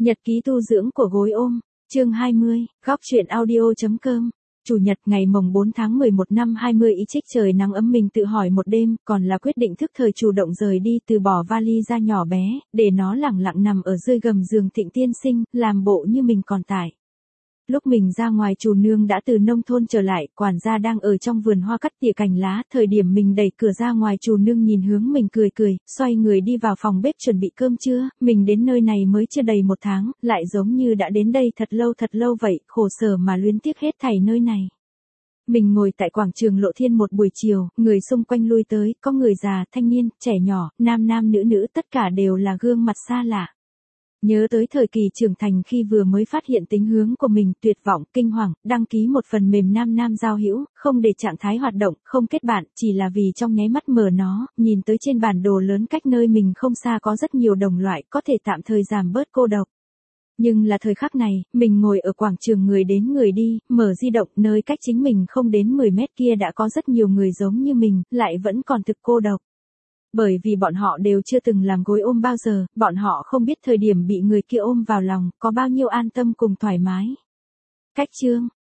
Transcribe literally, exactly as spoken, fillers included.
Nhật ký tu dưỡng của gối ôm, chương hai mươi, góc truyện audio.com. Chủ nhật ngày mồng bốn tháng mười một năm hai mươi ý trích trời nắng ấm mình tự hỏi một đêm, còn là quyết định thức thời chủ động rời đi từ bỏ vali ra nhỏ bé, để nó lẳng lặng nằm ở dưới gầm giường Thịnh tiên sinh, làm bộ như mình còn tại. Lúc mình ra ngoài Trù nương đã từ nông thôn trở lại, quản gia đang ở trong vườn hoa cắt tỉa cành lá, thời điểm mình đẩy cửa ra ngoài Trù nương nhìn hướng mình cười cười, xoay người đi vào phòng bếp chuẩn bị cơm trưa, mình đến nơi này mới chưa đầy một tháng, lại giống như đã đến đây thật lâu thật lâu vậy, khổ sở mà luyến tiếc hết thảy nơi này. Mình ngồi tại quảng trường Lộ Thiên một buổi chiều, người xung quanh lui tới, có người già, thanh niên, trẻ nhỏ, nam nam nữ nữ tất cả đều là gương mặt xa lạ. Nhớ tới thời kỳ trưởng thành khi vừa mới phát hiện tính hướng của mình, tuyệt vọng, kinh hoàng, đăng ký một phần mềm nam nam giao hữu, không để trạng thái hoạt động, không kết bạn, chỉ là vì trong nháy mắt mở nó, nhìn tới trên bản đồ lớn cách nơi mình không xa có rất nhiều đồng loại, có thể tạm thời giảm bớt cô độc. Nhưng là thời khắc này, mình ngồi ở quảng trường người đến người đi, mở di động, nơi cách chính mình không đến mười mét kia đã có rất nhiều người giống như mình, lại vẫn còn thực cô độc. Bởi vì bọn họ đều chưa từng làm gối ôm bao giờ, bọn họ không biết thời điểm bị người kia ôm vào lòng, có bao nhiêu an tâm cùng thoải mái. Cách chương,